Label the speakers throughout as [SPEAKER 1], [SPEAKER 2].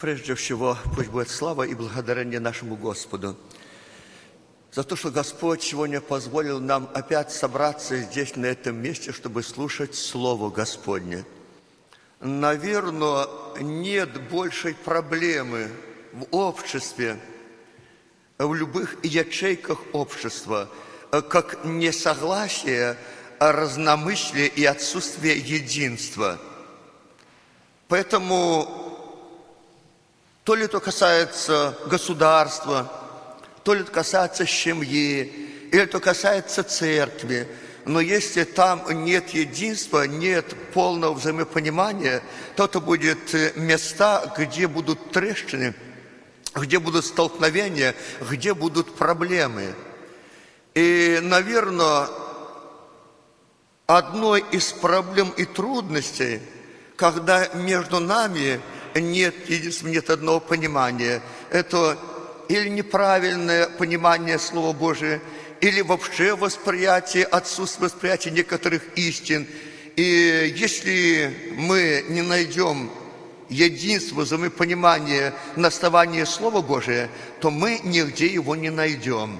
[SPEAKER 1] Прежде всего, пусть будет слава и благодарение нашему Господу за то, что Господь сегодня позволил нам опять собраться здесь, на этом месте, чтобы слушать Слово Господне. Наверное, нет большей проблемы в обществе, в любых ячейках общества, как несогласие, разномыслие и отсутствие единства. Поэтому то ли это касается государства, то ли это касается семьи, или это касается церкви. Но если там нет единства, нет полного взаимопонимания, то это будут места, где будут трещины, где будут столкновения, где будут проблемы. И, наверное, одной из проблем и трудностей, когда между нами нет единства, нет одного понимания, это или неправильное понимание Слова Божия, или вообще восприятие, отсутствие восприятия некоторых истин. И если мы не найдем единство, взаимопонимание на основании Слова Божия, то мы нигде его не найдем.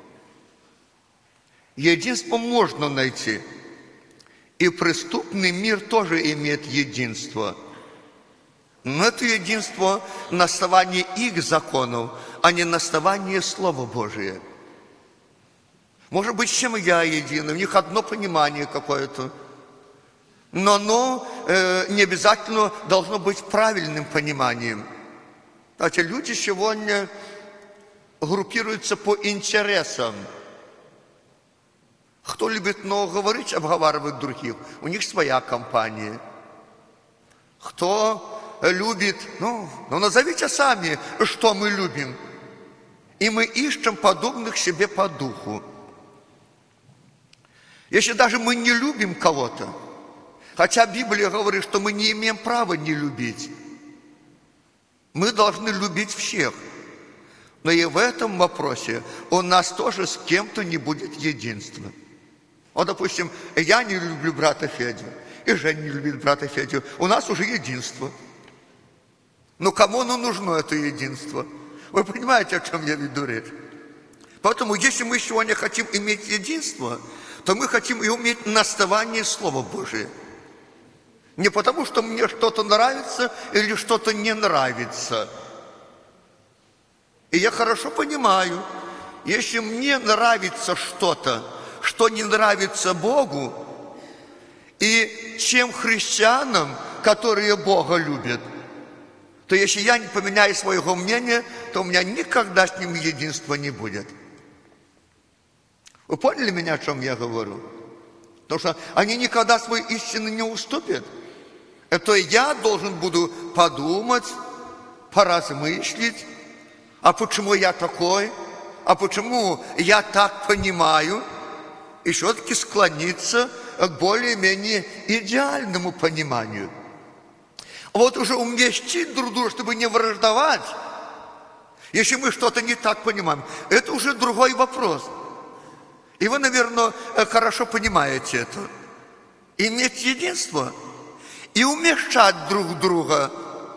[SPEAKER 1] Единство можно найти. И преступный мир тоже имеет единство. Но это единство на основании их законов, а не на основании Слова Божия. Может быть, семья едина, у них одно понимание какое-то. Но оно не обязательно должно быть правильным пониманием. Знаете, люди сегодня группируются по интересам. Кто любит много говорить, обговаривает других. У них своя компания. Кто любит, назовите сами, что мы любим. И мы ищем подобных себе по духу. Если даже мы не любим кого-то, хотя Библия говорит, что мы не имеем права не любить, мы должны любить всех. Но и в этом вопросе у нас тоже с кем-то не будет единства. Вот, допустим, я не люблю брата Федю, и Женя не любит брата Федю. У нас уже единство. Но кому оно нужно, это единство? Вы понимаете, о чем я веду речь? Поэтому, если мы сегодня хотим иметь единство, то мы хотим его иметь на основании Слова Божия. Не потому, что мне что-то нравится или что-то не нравится. И я хорошо понимаю, если мне нравится что-то, что не нравится Богу, и чем христианам, которые Бога любят, то если я не поменяю своего мнения, то у меня никогда с ним единства не будет. Вы поняли меня, о чем я говорю? Потому что они никогда своей истины не уступят. Это я должен буду подумать, поразмыслить, а почему я такой, а почему я так понимаю, и все-таки склониться к более-менее идеальному пониманию. Вот уже уместить друг друга, чтобы не враждовать, если мы что-то не так понимаем, это уже другой вопрос. И вы, наверное, хорошо понимаете это. Иметь единство и умещать друг друга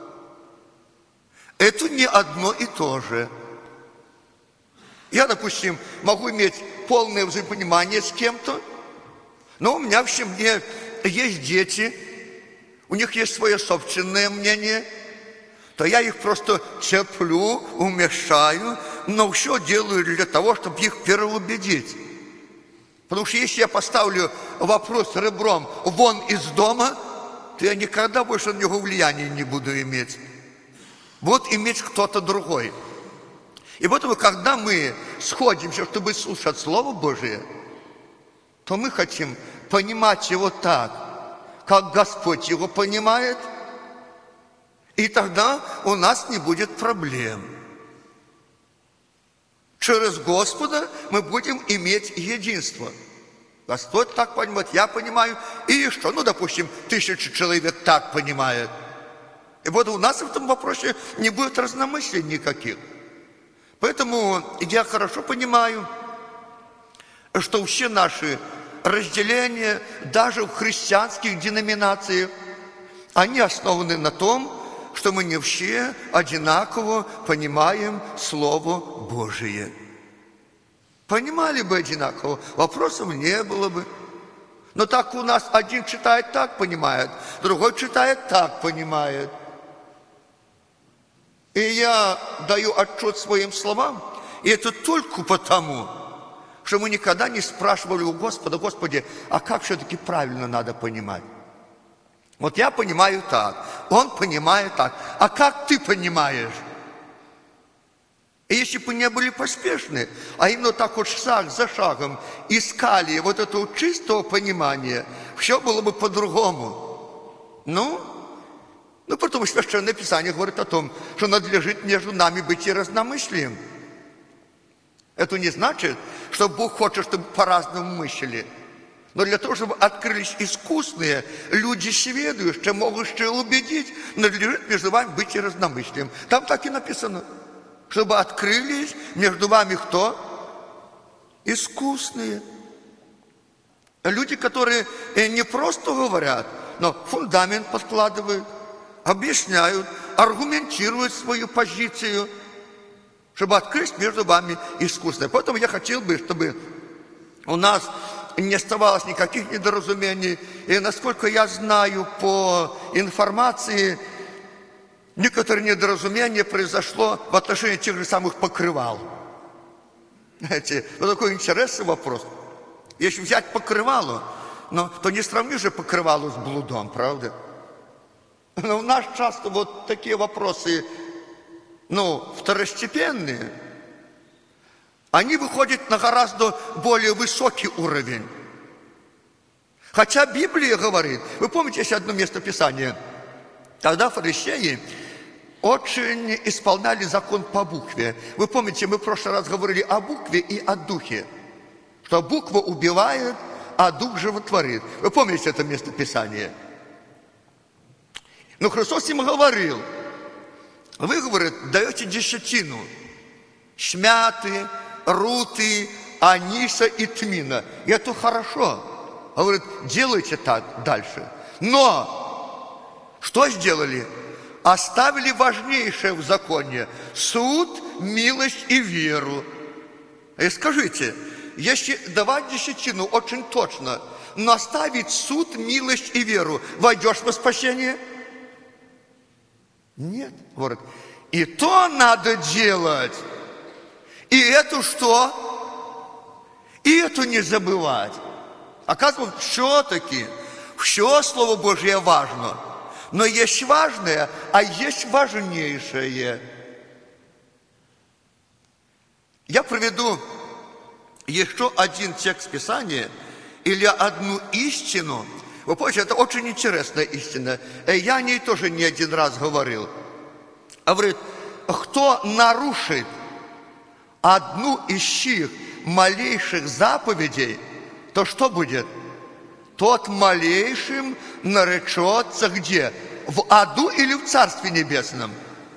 [SPEAKER 1] – это не одно и то же. Я, допустим, могу иметь полное взаимопонимание с кем-то, но у меня в семье есть дети, у них есть свое собственное мнение, то я их просто цеплю, умешаю, но все делаю для того, чтобы их переубедить. Потому что если я поставлю вопрос ребром вон из дома, то я никогда больше на него влияния не буду иметь. Вот иметь кто-то другой. И поэтому, когда мы сходимся, чтобы слушать Слово Божие, то мы хотим понимать его так, как Господь его понимает, и тогда у нас не будет проблем. Через Господа мы будем иметь единство. Господь так понимает, я понимаю, и что? Допустим, 1000 человек так понимает. И вот у нас в этом вопросе не будет разномыслий никаких. Поэтому я хорошо понимаю, что все наши разделения, даже в христианских деноминациях, они основаны на том, что мы не все одинаково понимаем Слово Божие. Понимали бы одинаково, вопросов не было бы. Но так у нас один читает так, понимает, другой читает так, понимает. И я даю отчет своим словам, и это только потому, что мы никогда не спрашивали у Господа: Господи, а как все-таки правильно надо понимать? Вот я понимаю так, он понимает так, а как ты понимаешь? И если бы не были поспешны, а именно так вот шаг за шагом искали вот этого чистого понимания, все было бы по-другому. Ну, потому что Священное Писание говорит о том, что надлежит между нами быть и разномыслием. Это не значит, что Бог хочет, чтобы по-разному мыслили. Но для того, чтобы открылись искусные люди, сведущие, могущие убедить, надлежит между вами быть и разномыслием. Там так и написано. Чтобы открылись между вами кто? Искусные. Люди, которые не просто говорят, но фундамент подкладывают, объясняют, аргументируют свою позицию, чтобы открыть между вами искусное. Поэтому я хотел бы, чтобы у нас не оставалось никаких недоразумений. И насколько я знаю по информации, некоторое недоразумение произошло в отношении тех же самых покрывал. Знаете, вот такой интересный вопрос. Если взять покрывало, то не сравнишь же покрывало с блудом, правда? Но у нас часто вот такие вопросы, второстепенные, они выходят на гораздо более высокий уровень. Хотя Библия говорит, вы помните, есть одно место Писания, тогда фарисеи очень исполняли закон по букве. Вы помните, мы в прошлый раз говорили о букве и о духе, что буква убивает, а дух животворит. Вы помните это место Писания? Но Христос им говорил: вы, говорит, даете десятину, шмяты, руты, аниса и тмина. И это хорошо. Говорит, делайте так дальше. Но что сделали? Оставили важнейшее в законе: суд, милость и веру. И скажите, если давать десятину очень точно, но оставить суд, милость и веру, войдешь во спасение? Нет, говорит, и то надо делать, и это что? И это не забывать. Оказывается, все-таки, все Слово Божье важно, но есть важное, а есть важнейшее. Я приведу еще один текст Писания или одну истину. Вы помните, это очень интересная истина. Я о ней тоже не один раз говорил. Говорит, кто нарушит одну из сих малейших заповедей, то что будет? Тот малейшим наречется где? В аду или в Царстве Небесном?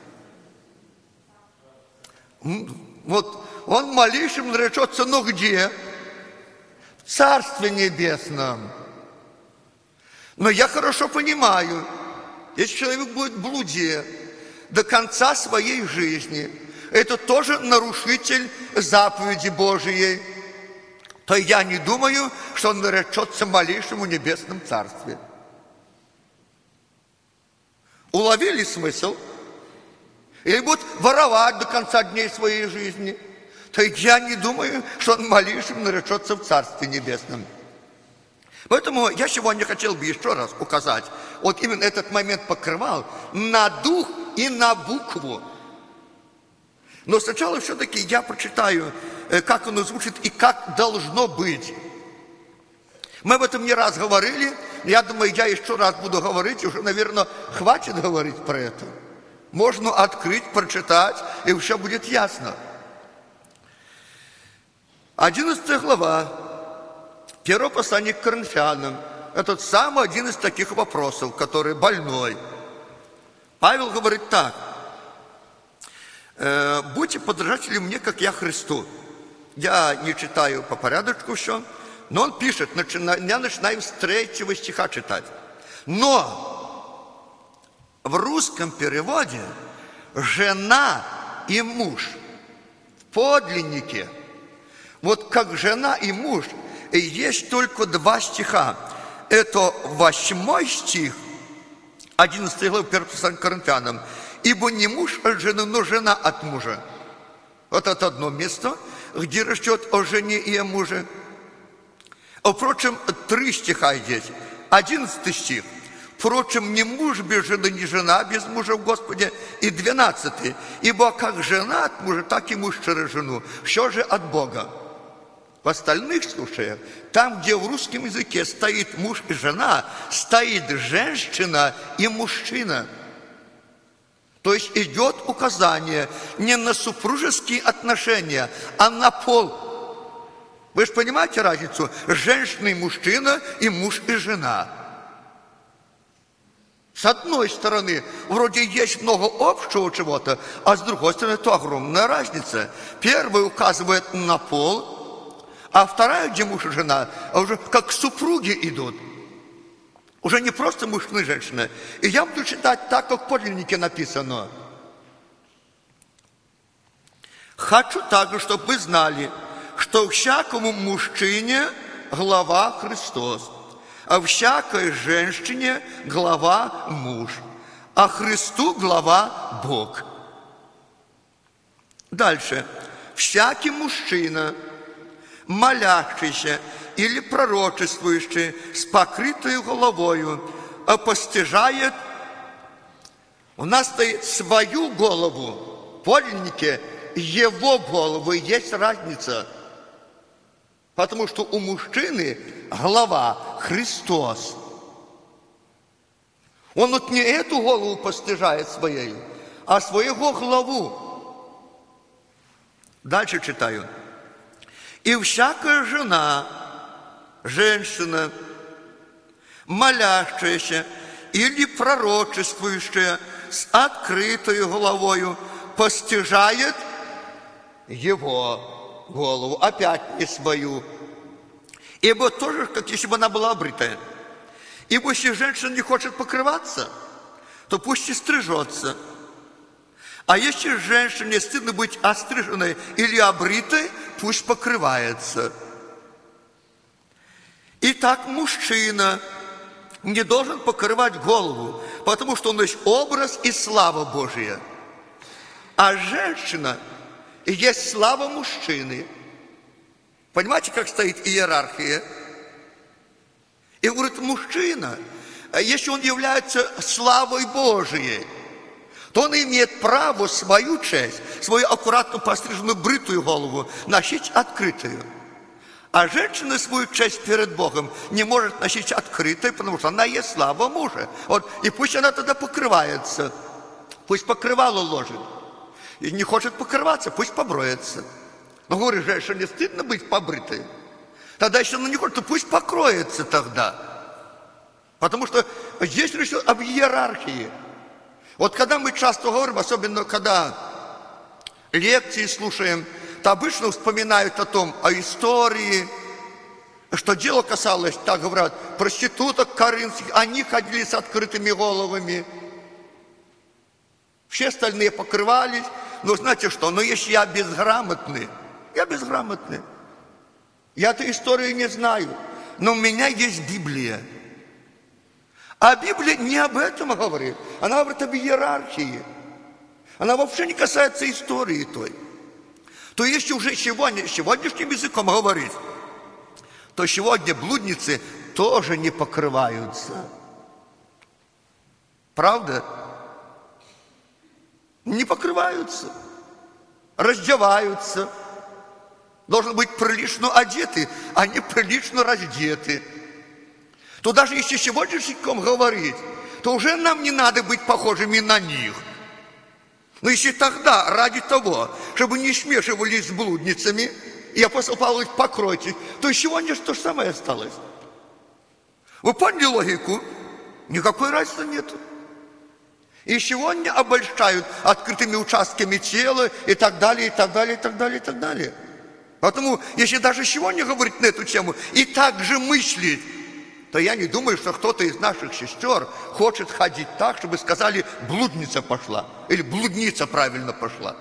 [SPEAKER 1] Вот он малейшим наречется, но где? В Царстве Небесном. Но я хорошо понимаю, если человек будет в блуде до конца своей жизни, это тоже нарушитель заповеди Божией, то я не думаю, что он наречется малейшему небесном царстве. Уловили смысл? Или будет воровать до конца дней своей жизни, то я не думаю, что он малейшим наречется в Царстве Небесном. Поэтому я сегодня хотел бы еще раз указать, вот именно этот момент покрывал на дух и на букву. Но сначала все-таки я прочитаю, как оно звучит и как должно быть. Мы об этом не раз говорили, я думаю, я еще раз буду говорить, уже, наверное, хватит говорить про это. Можно открыть, прочитать, и все будет ясно. 11 глава. Первое послание к Коринфянам. Это самый один из таких вопросов, который больной. Павел говорит так. Будьте подражателями мне, как я Христу. Я не читаю по порядочку все, но он пишет, я начинаем с 3 стиха читать. Но, В русском переводе жена и муж в подлиннике. Вот как жена и муж, есть только 2 стиха. Это 8 стих, 11 глава 1 послания к Коринфянам. «Ибо не муж от жены, но жена от мужа». Вот это одно место, где речь идет о жене и о муже. Впрочем, 3 стиха здесь. 11 стих. «Впрочем, не муж без жены, не жена без мужа в Господе». И 12. «Ибо как жена от мужа, так и муж через жену. Все же от Бога». В остальных случаях, там, где в русском языке стоит муж и жена, стоит женщина и мужчина. То есть идет указание не на супружеские отношения, а на пол. Вы же понимаете разницу? Женщина и мужчина, и муж и жена. С одной стороны, вроде есть много общего чего-то, а с другой стороны, это огромная разница. Первая указывает на пол, а вторая, где муж и жена, уже как супруги идут. Уже не просто мужчина и женщина. И я буду читать так, как в подлиннике написано. «Хочу также, чтобы вы знали, что всякому мужчине глава Христос, а всякой женщине глава муж, а Христу глава Бог». Дальше. «Всякий мужчина, молящийся или пророчествующий с покрытой головою, постижает». У нас стоит свою голову, в подлиннике его голову, и есть разница. Потому что у мужчины голова Христос. Он вот не эту голову постижает своей, а своего главу. Дальше читаю. «И всякая жена, женщина, молящаяся или пророчествующая с открытой головою, постижает его голову, опять не свою. Ибо тоже, как если бы она была обрытая. Ибо если женщина не хочет покрываться, то пусть и стрижется. А если женщине стыдно быть остриженной или обритой, пусть покрывается. Итак, мужчина не должен покрывать голову, потому что он есть образ и слава Божия. А женщина есть слава мужчины. Понимаете, как стоит иерархия? И говорит, мужчина, если он является славой Божией, то он имеет право свою часть, свою аккуратно постриженную бритую голову носить открытую. А женщина свою часть перед Богом не может носить открытой, потому что она есть слава мужа. Вот, и пусть она тогда покрывается, пусть покрывало ложит. И не хочет покрываться, пусть поброется. Но говорю, женщине стыдно быть побритой. Тогда, если она не хочет, то пусть покроется тогда. Потому что здесь речь об иерархии. Вот когда мы часто говорим, особенно когда лекции слушаем, то обычно вспоминают о истории, что дело касалось, так говорят, проституток коринфских, они ходили с открытыми головами. Все остальные покрывались. Но знаете что, если я безграмотный, я эту историю не знаю, но у меня есть Библия. А Библия не об этом говорит. Она говорит об иерархии. Она вообще не касается истории той. То если уже сегодняшним языком говорить, то сегодня блудницы тоже не покрываются. Правда? Не покрываются. Раздеваются. Должны быть прилично одеты, а не прилично раздеты. То даже если сегодняшним языком говорить, то уже нам не надо быть похожими на них. Но если тогда, ради того, чтобы не смешивались с блудницами, и апостол Павел их покройте, то и сегодня то же самое осталось. Вы поняли логику? Никакой разницы нету. И сегодня обольщают открытыми участками тела и так далее, и так далее, и так далее, и так далее. Поэтому, если даже сегодня говорить на эту тему и так же мыслить, то я не думаю, что кто-то из наших сестер хочет ходить так, чтобы сказали, блудница пошла, или блудница правильно пошла.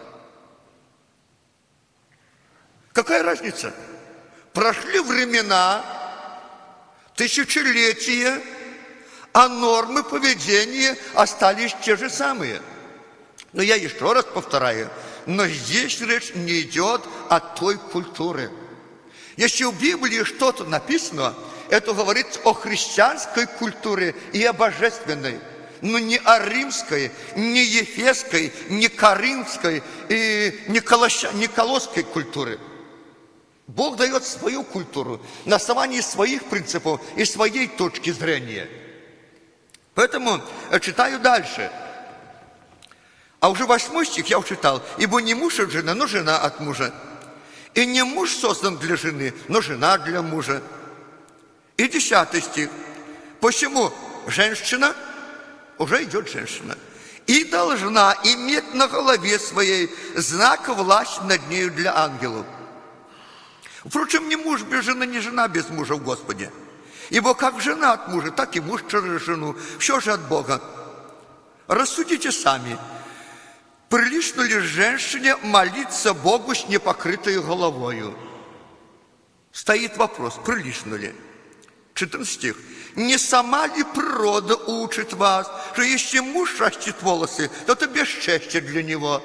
[SPEAKER 1] Какая разница? Прошли времена, тысячелетия, а нормы поведения остались те же самые. Но я еще раз повторяю, но здесь речь не идет о той культуре. Если в Библии что-то написано, это говорит о христианской культуре и о божественной, но не о римской, не ефесской, не коринфской и не колосской культуре. Бог дает свою культуру на основании своих принципов и своей точки зрения. Поэтому читаю дальше. А уже 8 стих я читал. «Ибо не муж от жены, но жена от мужа. И не муж создан для жены, но жена для мужа». И 10 стих. «Посему женщина, уже идет женщина, и должна иметь на голове своей знак власти над нею для ангелов». Впрочем, ни муж без жены, ни жена без мужа в Господе. Ибо как жена от мужа, так и муж через жену. Все же от Бога. Рассудите сами, прилично ли женщине молиться Богу с непокрытой головою? Стоит вопрос, прилично ли? 14 стих. «Не сама ли природа учит вас, что если муж растит волосы, то это бесчестье для него?»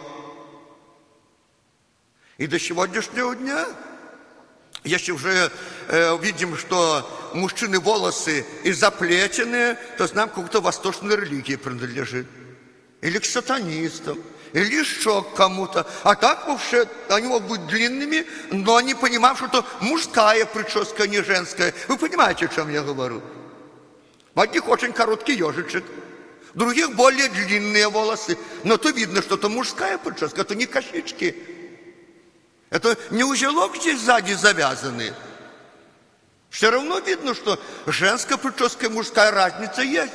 [SPEAKER 1] И до сегодняшнего дня, если уже видим, что мужчины волосы и заплетены, то знаем, к какой-то восточной религии принадлежит. Или к сатанистам, или еще к кому-то. А так вообще они могут быть длинными, но они понимают, что это мужская прическа, а не женская. Вы понимаете, о чем я говорю? В одних очень короткий ежичек, в других более длинные волосы. Но то видно, что это мужская прическа, это не косички. Это не узелок здесь сзади завязанный. Все равно видно, что женская прическа и мужская разница есть.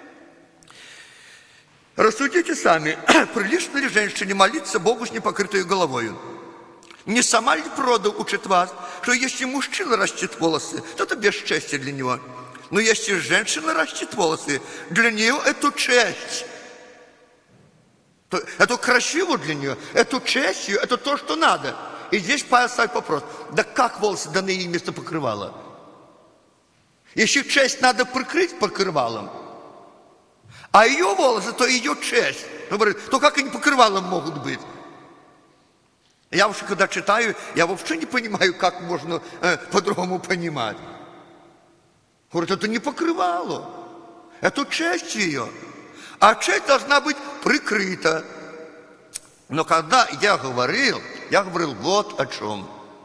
[SPEAKER 1] Рассудите сами, прилично ли женщине молиться Богу с непокрытой головою? Не сама ли природа учит вас, что если мужчина растит волосы, то это бесчестье для него? Но если женщина растит волосы, для нее это честь. Это красиво для нее, это честью, это то, что надо. И здесь Павел ставит вопрос, да как волосы даны ей вместо покрывала? Если честь надо прикрыть покрывалом, а ее волосы, то ее честь. Он говорит, то как они покрывалом могут быть? Я вообще, когда читаю, я вообще не понимаю, как можно по-другому понимать. Говорит, это не покрывало, это честь ее. А честь должна быть прикрыта. Но когда я говорил вот о чем.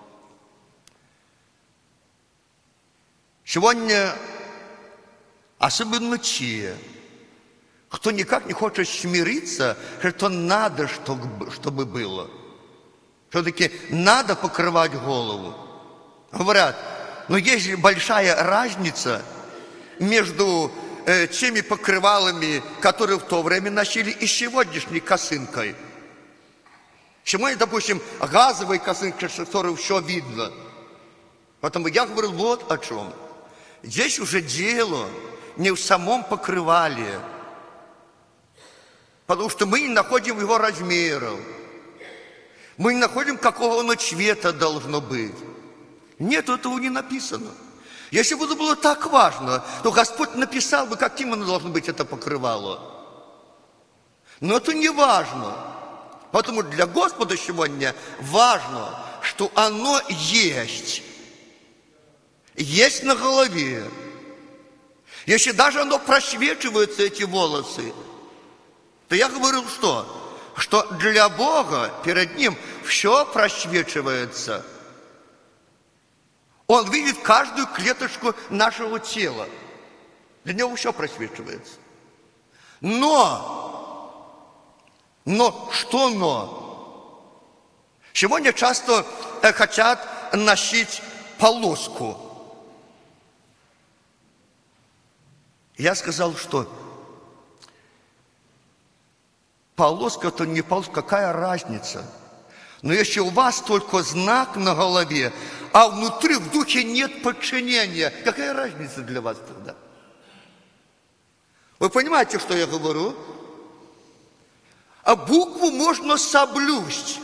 [SPEAKER 1] Сегодня особенно те, кто никак не хочет смириться, что надо, чтобы было. Все-таки надо покрывать голову. Говорят, но есть большая разница между теми покрывалами, которые в то время носили, и сегодняшней косынкой. Сегодня, допустим, газовой косынкой, которую все видно. Поэтому я говорю вот о чем. Здесь уже дело не в самом покрывале, потому что мы не находим его размеров. Мы не находим, какого оно цвета должно быть. Нет, этого не написано. Если бы это было так важно, то Господь написал бы, каким оно должно быть, это покрывало. Но это не важно. Поэтому для Господа сегодня важно, что оно есть. Есть на голове. Если даже оно просвечивается, эти волосы, то я говорил что для Бога перед Ним все просвечивается. Он видит каждую клеточку нашего тела. Для Него все просвечивается. Но? Сегодня часто хотят носить полоску. Я сказал, что полоска, то не полоска, какая разница? Но если у вас только знак на голове, а внутри в духе нет подчинения, какая разница для вас тогда? Вы понимаете, что я говорю? А букву можно соблюсть.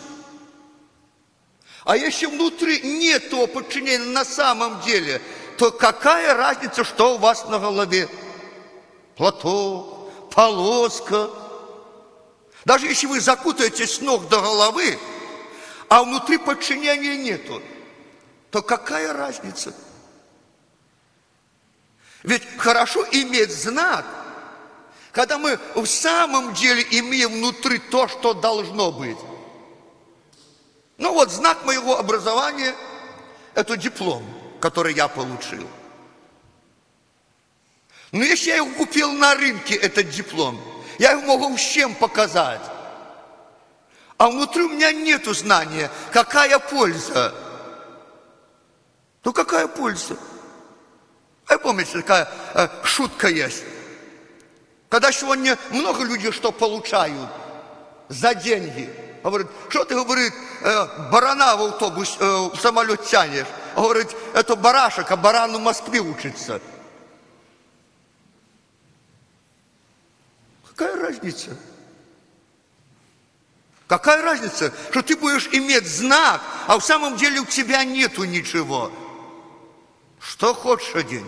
[SPEAKER 1] А если внутри нет того подчинения на самом деле, то какая разница, что у вас на голове? Платок, полоска. Даже если вы закутаетесь с ног до головы, а внутри подчинения нету, то какая разница? Ведь хорошо иметь знак, когда мы в самом деле имеем внутри то, что должно быть. Ну вот знак моего образования – это диплом, который я получил. Но если я его купил на рынке, этот диплом, я его могу всем показать. А внутри у меня нету знания, какая польза. Ну какая польза? А помните, такая шутка есть. Когда сегодня много людей что получают за деньги. Говорит, что ты, говорит, барана в автобус, в самолет тянешь? Говорит, это барашек, а баран в Москве учится. Какая разница? Какая разница, что ты будешь иметь знак, а в самом деле у тебя нету ничего? Что хочешь одень.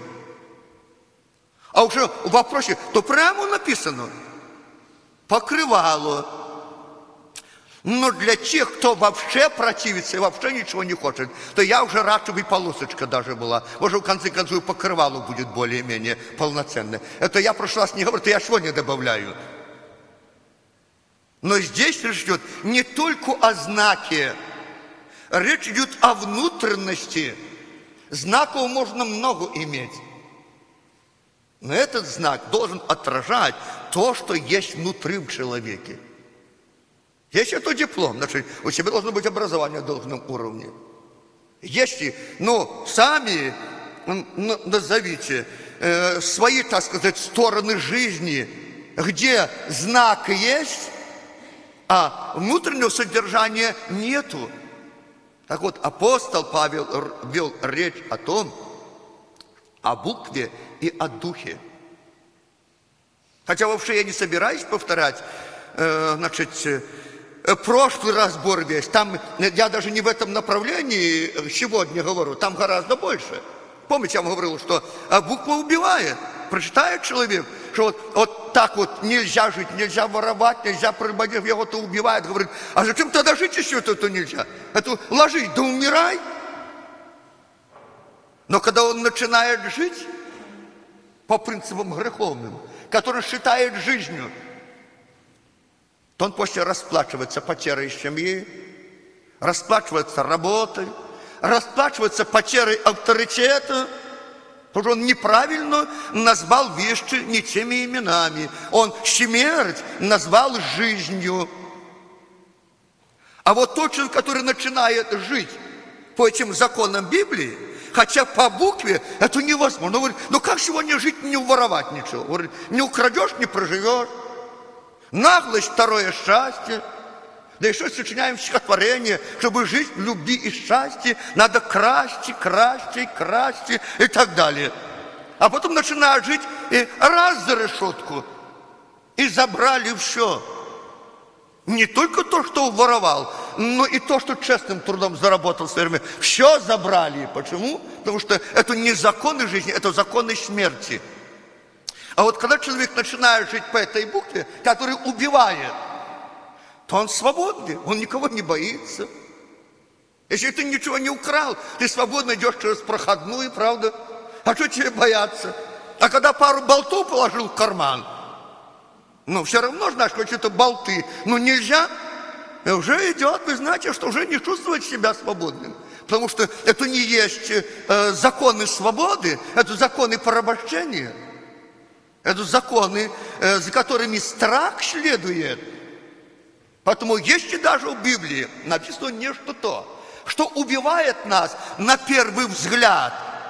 [SPEAKER 1] А уже в вопросе, то прямо написано покрывало. Но для тех, кто вообще противится и вообще ничего не хочет, то я уже рад, чтобы и полосочка даже была. Может, в конце концов, покрывало будет более-менее полноценное. Это я в прошлый раз не говорю, то я сегодня добавляю. Но здесь речь идет не только о знаке, речь идет о внутренности. Знаков можно много иметь. Но этот знак должен отражать то, что есть внутри в человеке. Если это диплом, значит, у тебя должно быть образование на должном уровне. Если, сами назовите свои, так сказать, стороны жизни, где знак есть, а внутреннего содержания нету. Так вот, апостол Павел вел речь о букве и о духе. Хотя вообще я не собираюсь повторять, прошлый разбор весь. Там я даже не в этом направлении сегодня говорю, там гораздо больше. Помните, я вам говорил, что буква убивает. Прочитает человек, что вот так вот нельзя жить, нельзя воровать, нельзя прелюбодействовать, его это убивает. Говорит, а зачем тогда жить еще это нельзя? Это ложись, да умирай. Но когда он начинает жить по принципам греховным, которые считает жизнью, то он после расплачивается потерей семьи, расплачивается работой, расплачивается потерей авторитета, потому что он неправильно назвал вещи не теми именами. Он смерть назвал жизнью. А вот тот человек, который начинает жить по этим законам Библии, хотя по букве это невозможно. Он говорит, как сегодня жить, не воровать ничего? Он говорит, не украдешь, не проживешь. Наглость, второе счастье. Да еще сочиняем стихотворение, чтобы жить в любви и счастье, надо красть и так далее. А потом начинают жить и раз за решетку, и забрали все. Не только то, что воровал, но и то, что честным трудом заработал в свое время. Все забрали. Почему? Потому что это не законы жизни, это законы смерти. А вот когда человек начинает жить по этой букве, которая убивает, то он свободный, он никого не боится. Если ты ничего не украл, ты свободно идешь через проходную, правда? А что тебе бояться? А когда пару болтов положил в карман, все равно, знаешь, какие-то болты, нельзя, и уже идет, вы знаете, что уже не чувствовать себя свободным. Потому что это не есть законы свободы, это законы порабощения. Это законы, за которыми страх следует. Поэтому если даже в Библии написано нечто то, что убивает нас на первый взгляд,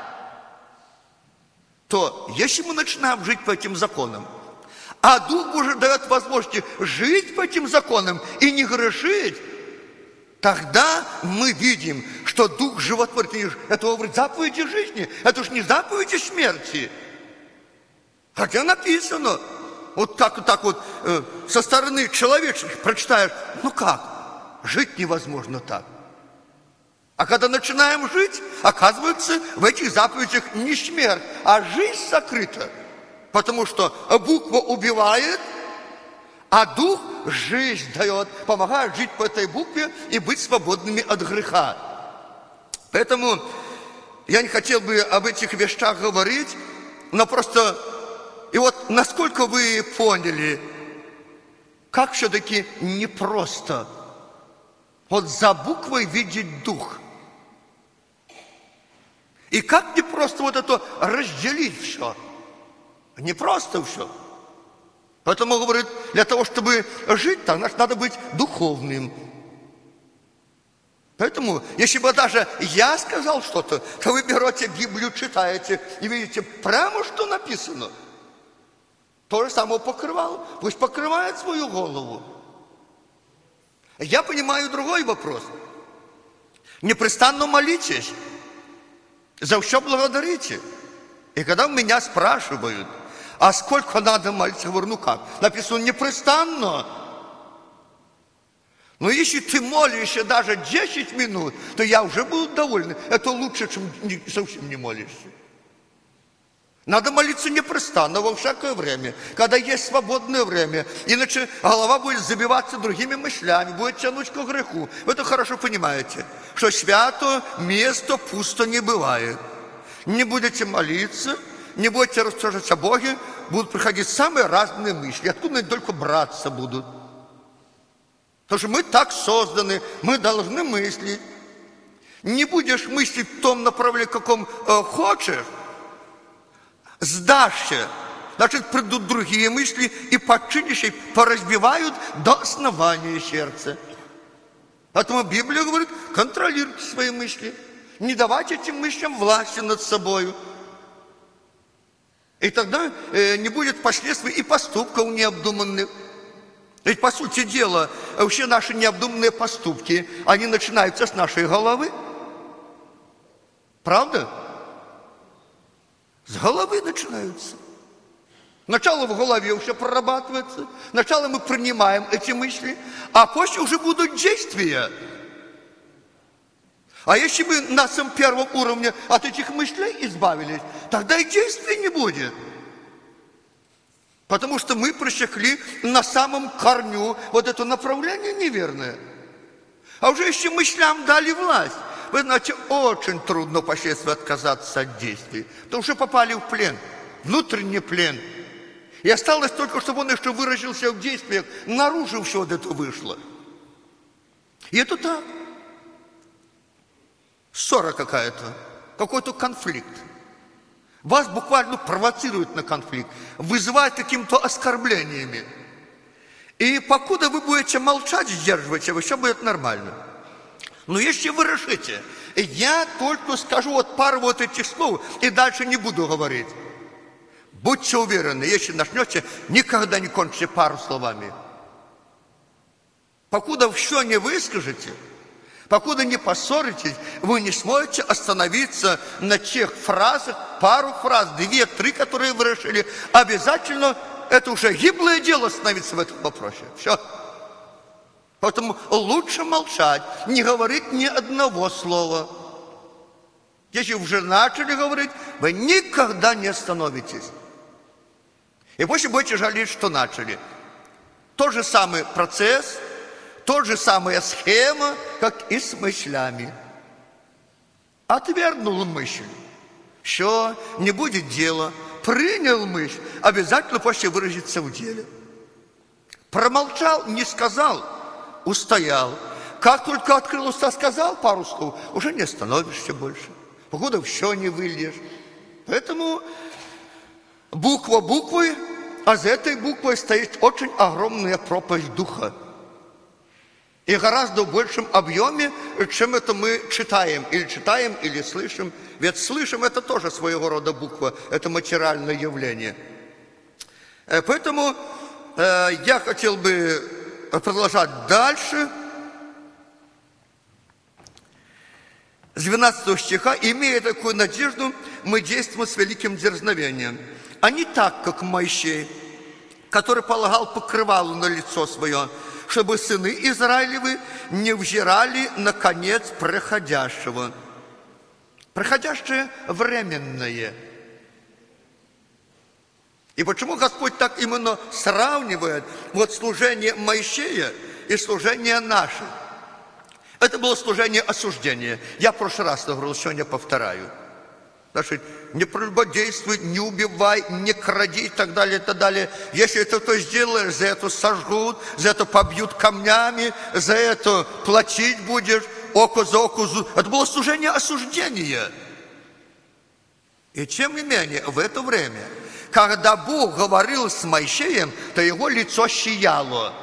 [SPEAKER 1] то если мы начинаем жить по этим законам, а Дух уже дает возможность жить по этим законам и не грешить, тогда мы видим, что Дух животворит. Это, говорит, заповеди жизни. Это уж не заповеди смерти. Хотя написано, вот так вот со стороны человеческих прочитаешь, ну как, жить невозможно так. А когда начинаем жить, оказывается, в этих заповедях не смерть, а жизнь сокрыта. Потому что буква убивает, а Дух жизнь дает, помогает жить по этой букве и быть свободными от греха. Поэтому я не хотел бы об этих вещах говорить, но просто, и вот насколько вы поняли, как все-таки непросто вот за буквой видеть Дух. И как непросто вот это разделить все. Непросто все. Поэтому, говорит, для того, чтобы жить, там, надо быть духовным. Поэтому, если бы даже я сказал что-то, то вы берете Библию, читаете и видите прямо, что написано. То же самое покрывало. Пусть покрывает свою голову. Я понимаю другой вопрос. Непрестанно молитесь, за все благодарите. И когда меня спрашивают, а сколько надо молиться, я говорю, ну как? Написано непрестанно. Но если ты молишься даже 10 минут, то я уже буду доволен. Это лучше, чем совсем не молишься. Надо молиться непрестанно, во всякое время, когда есть свободное время. Иначе голова будет забиваться другими мыслями, будет тянуть к греху. Вы это хорошо понимаете, что свято место пусто не бывает. Не будете молиться, не будете рассуждать о Боге, будут приходить самые разные мысли. Откуда они только браться будут? Потому что мы так созданы, мы должны мыслить. Не будешь мыслить в том направлении, каком хочешь, сдашься, значит, придут другие мысли и подчинишь, и поразбивают до основания сердца. Поэтому Библия говорит, контролируйте свои мысли, не давайте этим мыслям власти над собой. И тогда не будет последствий и поступков необдуманных. Ведь, по сути дела, вообще наши необдуманные поступки, они начинаются с нашей головы. Правда? С головы начинаются. Сначала в голове все прорабатывается. Сначала мы принимаем эти мысли, а после уже будут действия. А если мы на самом первом уровне от этих мыслей избавились, тогда и действий не будет. Потому что мы просекли на самом корню вот это направление неверное. А уже если мыслям дали власть, вы знаете, очень трудно впоследствии отказаться от действий. Потому что попали в плен, внутренний плен. И осталось только, чтобы он еще выразился в действиях, наружу все вот это вышло. И это так. Ссора какая-то, какой-то конфликт. Вас буквально провоцирует на конфликт, вызывает какими-то оскорблениями. И покуда вы будете молчать, сдерживать его, все будет нормально. Но если вы решите, я только скажу вот пару вот этих слов и дальше не буду говорить. Будьте уверены, если начнете, никогда не кончите пару словами. Покуда все не выскажете, покуда не поссоритесь, вы не сможете остановиться на тех фразах, пару фраз, 2-3, которые вы решили. Обязательно это уже гиблое дело становится в этом вопросе. Все. Поэтому лучше молчать, не говорить ни одного слова. Если уже начали говорить, вы никогда не остановитесь. И после будете жалеть, что начали. Тот же самый процесс, тот же самая схема, как и с мыслями. Отвергнул мысль. Все, не будет дела. Принял мысль, обязательно после выразится в деле. Промолчал, не сказал, устоял. Как только открыл уста, сказал пару слов, уже не остановишься больше. Покуда все не выльешь. Поэтому буква буквы, а за этой буквой стоит очень огромная пропасть духа. И гораздо в большем объеме, чем это мы читаем, или слышим. Ведь слышим – это тоже своего рода буква, это материальное явление. Поэтому я хотел бы продолжать дальше. с 12 стиха, имея такую надежду, мы действуем с великим дерзновением, а не так, как Моисей, который полагал покрывало на лицо свое, чтобы сыны Израилевы не взирали на конец проходящего. Проходящее временное. И почему Господь так именно сравнивает вот служение Моисея и служение наше? Это было служение осуждения. Я в прошлый раз говорил, сегодня повторяю. Значит, не прелюбодействуй, не убивай, не кради и так далее, и так далее. Если это то сделаешь, за это сожгут, за это побьют камнями, за это платить будешь, око за око. Это было служение осуждения. И тем не менее, в это время, когда Бог говорил с Моисеем, то его лицо сияло.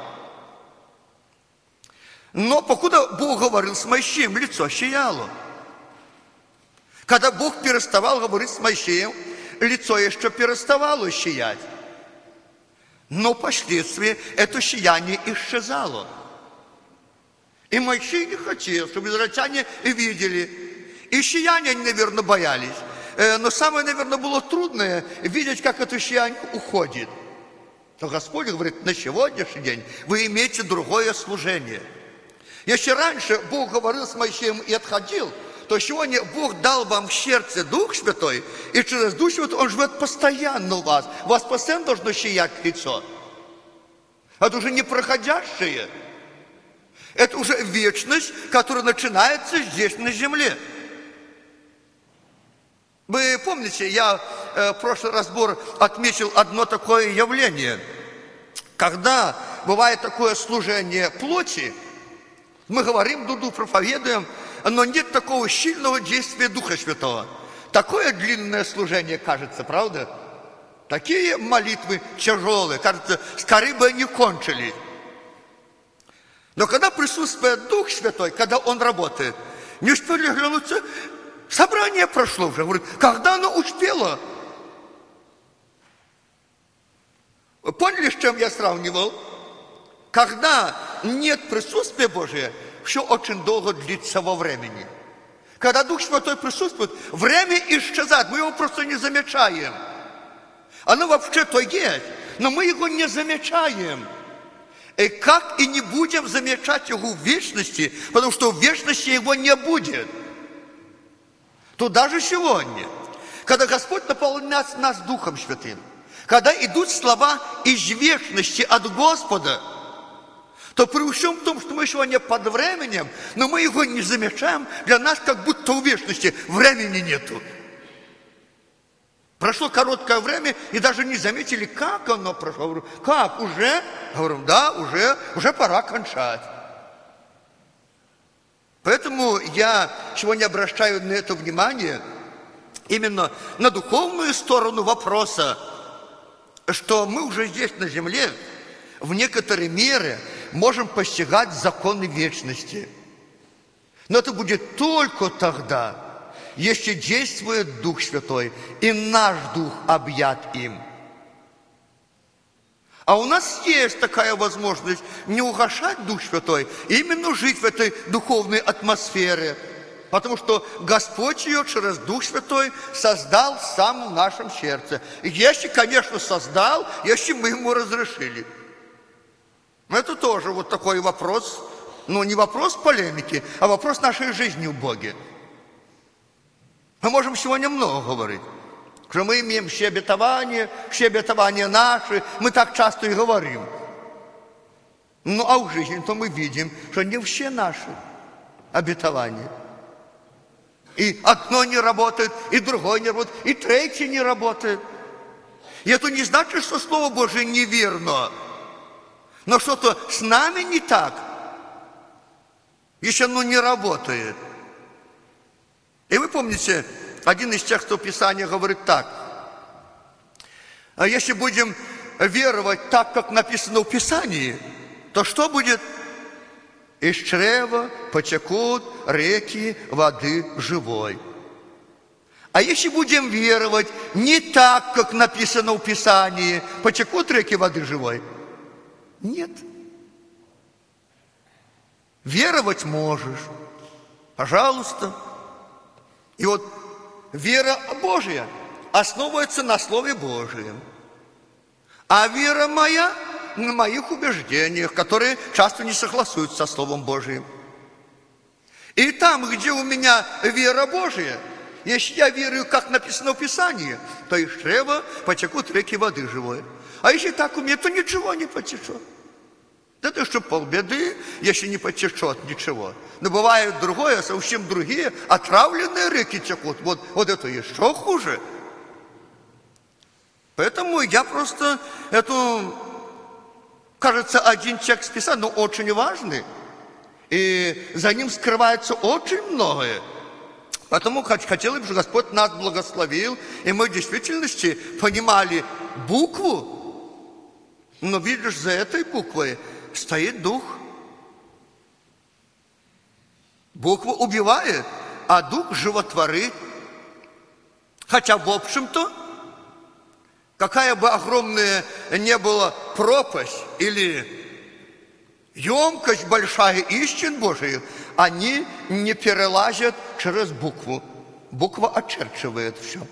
[SPEAKER 1] Но покуда Бог говорил с Моисеем, лицо сияло. Когда Бог переставал говорить с Моисеем, лицо еще переставало сиять. Но впоследствии это сияние исчезало. И Моисей не хотел, чтобы израильтяне видели. И сияние они, наверное, боялись. Но самое, наверное, было трудное видеть, как это сияние уходит. То Господь говорит, на сегодняшний день вы имеете другое служение. Если раньше Бог говорил с Моисеем и отходил, то сегодня Бог дал вам в сердце Дух Святой, и через Дух Святой Он живет постоянно у вас. У вас постоянно должно сиять лицо. Это уже не проходящее. Это уже вечность, которая начинается здесь, на земле. Вы помните, я в прошлый разбор отметил одно такое явление. Когда бывает такое служение плоти, мы говорим, дуду проповедуем, но нет такого сильного действия Духа Святого. Такое длинное служение, кажется, правда? Такие молитвы тяжелые, кажется, скорее бы они кончились. Но когда присутствует Дух Святой, когда Он работает, не успели глянуться, собрание прошло уже. Говорит, когда оно успело? Вы поняли, с чем я сравнивал? Когда нет присутствия Божия, все очень долго длится во времени. Когда Дух Святой присутствует, время исчезает, мы его просто не замечаем. Оно вообще-то есть, но мы его не замечаем. И как и не будем замечать его в вечности, потому что в вечности его не будет. То даже сегодня, когда Господь наполняет нас Духом Святым, когда идут слова из вечности от Господа, то при всем том, что мы сегодня под временем, но мы его не замечаем, для нас как будто в вечности времени нету. Прошло короткое время, и даже не заметили, как оно прошло. Говорю, как, уже? Говорю, да, уже пора кончать. Поэтому я сегодня обращаю на это внимание, именно на духовную сторону вопроса, что мы уже здесь на земле, в некоторой мере, можем постигать законы вечности. Но это будет только тогда, если действует Дух Святой, и наш Дух объят им. А у нас есть такая возможность не угашать Дух Святой, именно жить в этой духовной атмосфере, потому что Господь ее через Дух Святой создал сам в нашем сердце. И если, конечно, создал, если мы ему разрешили. Это тоже вот такой вопрос, но не вопрос полемики, а вопрос нашей жизни в Боге. Мы можем сегодня много говорить, что мы имеем все обетования наши, мы так часто и говорим. Ну, а в жизни-то мы видим, что не все наши обетования. И одно не работает, и другое не работает, и третье не работает. И это не значит, что Слово Божие неверно. Но что-то с нами не так, если оно не работает. И вы помните, один из текстов Писания говорит так. А если будем веровать так, как написано в Писании, то что будет? Из чрева потекут реки воды живой. А если будем веровать не так, как написано в Писании, потекут реки воды живой? Нет. Веровать можешь. Пожалуйста. И вот вера Божья основывается на Слове Божьем. А вера моя на моих убеждениях, которые часто не согласуются со Словом Божьим. И там, где у меня вера Божья, если я верую, как написано в Писании, то из чрева потекут реки воды живой. А если так у меня, то ничего не потечет. Это еще полбеды, если не потечет ничего. Но бывает другое, совсем другие, отравленные реки текут. Вот это еще хуже. Поэтому я просто кажется, один текст Писания, но очень важный. И за ним скрывается очень многое. Поэтому хотел бы, чтобы Господь нас благословил, и мы в действительности понимали букву, но видишь, за этой буквой стоит Дух. Буква убивает, а Дух животворит. Хотя, в общем-то, какая бы огромная ни была пропасть или емкость большая истин Божиих, они не перелазят через букву. Буква очерчивает все.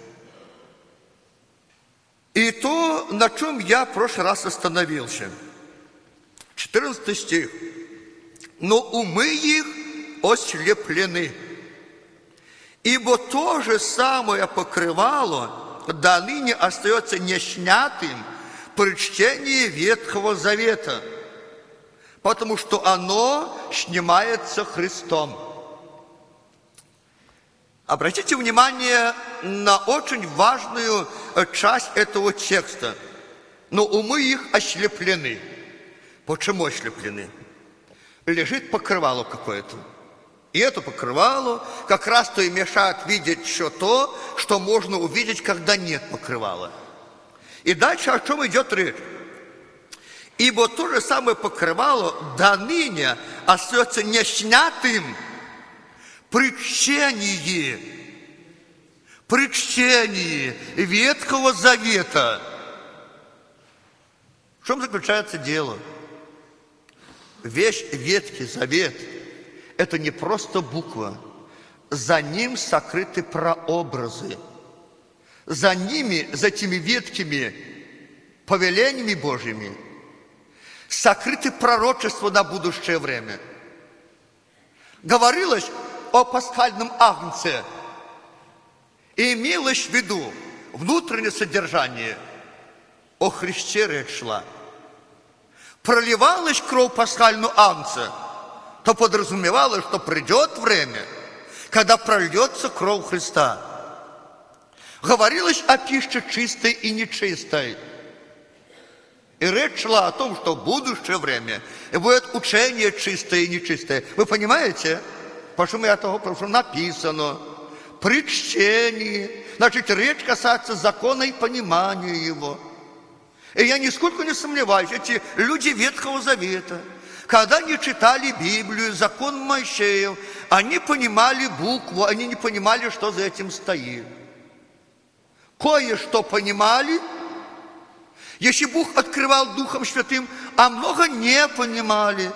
[SPEAKER 1] И то, на чем я в прошлый раз остановился. 14 стих. «Но умы их ослеплены, ибо то же самое покрывало до ныне остается неснятым при чтении Ветхого Завета, потому что оно снимается Христом». Обратите внимание на очень важную часть этого текста. «Но умы их ослеплены». Почему ослеплены? Лежит покрывало какое-то. И это покрывало как раз-то и мешает видеть все то, что можно увидеть, когда нет покрывала. И дальше о чем идет речь? «Ибо то же самое покрывало до ныне остается неснятым при чтении Ветхого Завета». В чем заключается дело? Весь Ветхий Завет – это не просто буква. За ним сокрыты прообразы. За ними, за этими ветхими повелениями Божьими, сокрыты пророчества на будущее время. Говорилось о пасхальном агнце, и имелось в виду внутреннее содержание. О Христе речь шла. Проливалась кровь пасхального агнца, то подразумевалось, что придет время, когда прольется кровь Христа. Говорилось о пище чистой и нечистой. И речь шла о том, что в будущее время будет учение чистое и нечистое. Вы понимаете? Почему написано? При чтении. Значит, речь касается закона и понимания его. И я нисколько не сомневаюсь, эти люди Ветхого Завета, когда они читали Библию, закон Моисеев, они понимали букву, они не понимали, что за этим стоит. Кое-что понимали, если Бог открывал Духом Святым, а много не понимали.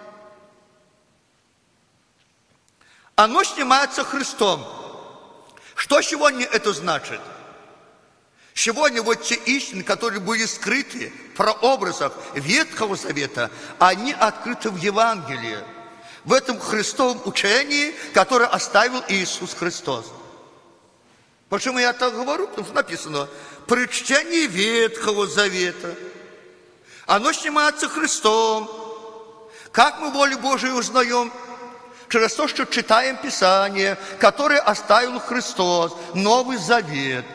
[SPEAKER 1] Оно снимается Христом. Что сегодня это значит? Сегодня вот те истины, которые были скрыты в прообразах Ветхого Завета, они открыты в Евангелии, в этом Христовом учении, которое оставил Иисус Христос. Почему я так говорю? Потому что написано, при чтении Ветхого Завета оно снимается Христом. Как мы волю Божию узнаем? Через то, что читаем Писание, которое оставил Христос, Новый Завет.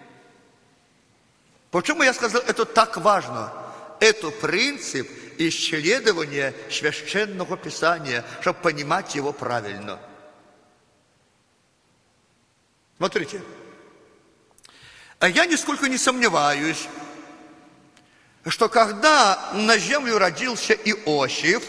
[SPEAKER 1] Почему я сказал, это так важно? Это принцип исследования Священного Писания, чтобы понимать его правильно. Смотрите, я нисколько не сомневаюсь, что когда на землю родился Иосиф,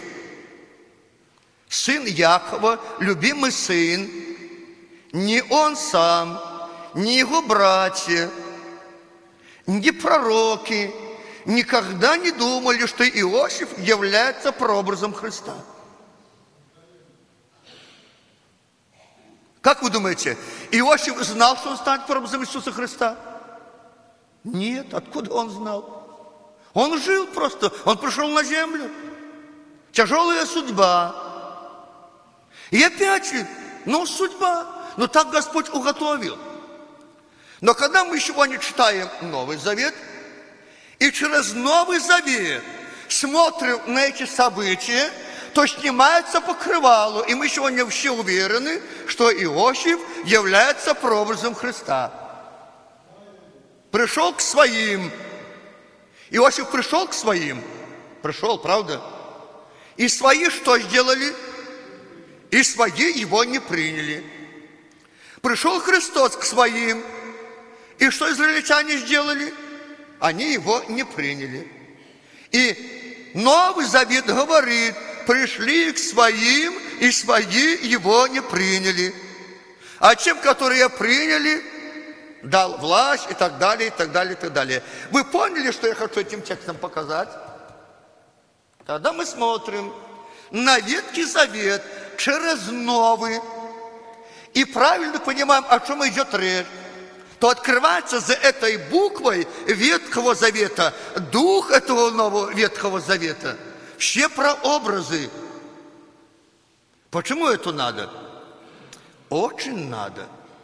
[SPEAKER 1] сын Якова, любимый сын, ни он сам, ни его братья, ни пророки никогда не думали, что Иосиф является прообразом Христа. Как Как вы думаете, Иосиф знал, что он станет прообразом Иисуса Христа? Нет, откуда он знал? Он жил просто, он пришел на землю. Тяжелая судьба. И опять же, судьба. Но так Господь уготовил. Но когда мы сегодня читаем Новый Завет, и через Новый Завет смотрим на эти события, то снимается покрывало, и мы сегодня все уверены, что Иосиф является прообразом Христа. Пришел к своим. Иосиф пришел к своим. Пришел, правда? И свои что сделали? И свои его не приняли. Пришел Христос к своим. И что израильтяне сделали? Они его не приняли. И Новый Завет говорит: пришли к своим, и свои его не приняли. А тем, которые приняли, дал власть, и так далее, и так далее, и так далее. Вы поняли, что я хочу этим текстом показать? Тогда мы смотрим на Ветхий Завет через Новый и правильно понимаем, о чем идет речь. То открывается за этой буквой Ветхого Завета дух этого нового Ветхого Завета. Все прообразы. Почему это надо? Очень надо.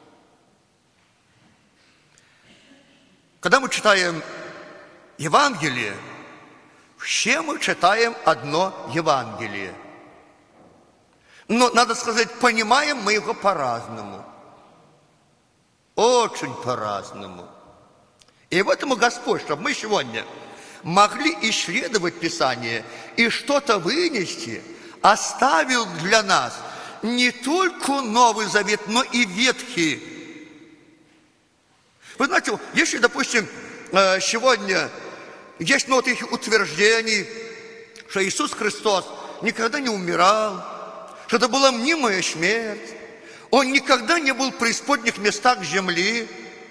[SPEAKER 1] Когда мы читаем Евангелие, все мы читаем одно Евангелие. Но, надо сказать, понимаем мы его по-разному. Очень по-разному. И поэтому Господь, чтобы мы сегодня могли исследовать Писание и что-то вынести, оставил для нас не только Новый Завет, но и Ветхий. Вы знаете, если, допустим, сегодня есть много таких утверждений, что Иисус Христос никогда не умирал, что это была мнимая смерть, Он никогда не был в преисподних местах земли.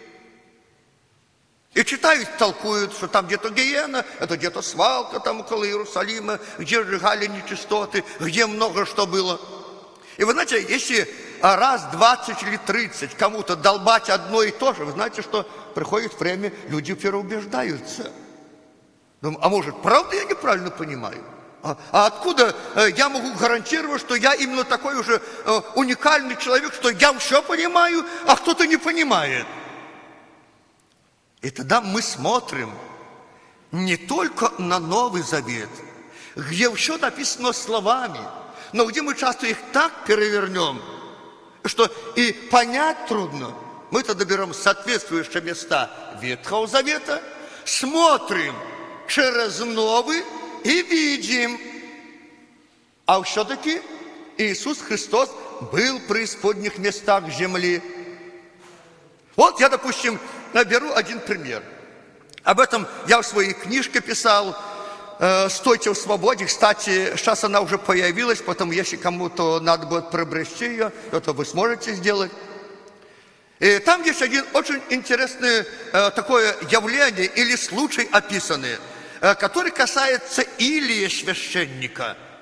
[SPEAKER 1] И читают, толкуют, что там где-то гиена, это где-то свалка там около Иерусалима, где сжигали нечистоты, где много что было. И вы знаете, если раз 20 или 30 кому-то долбать одно и то же, вы знаете, что приходит время, люди переубеждаются. Думаю, а может, правда я неправильно понимаю? А откуда я могу гарантировать, что я именно такой уже уникальный человек, что я все понимаю, а кто-то не понимает? И тогда мы смотрим не только на Новый Завет, где все написано словами, но где мы часто их так перевернем, что и понять трудно. Мы тогда берем соответствующие места Ветхого Завета, смотрим через Новый и видим. А все-таки Иисус Христос был в преисподних местах земли. Вот я, допустим, беру один пример. Об этом я в своей книжке писал «Стойте в свободе». Кстати, сейчас она уже появилась, поэтому если кому-то надо будет приобрести ее, это вы сможете сделать. И там есть один очень интересное такое явление или случай описанный, который касается Илии священника.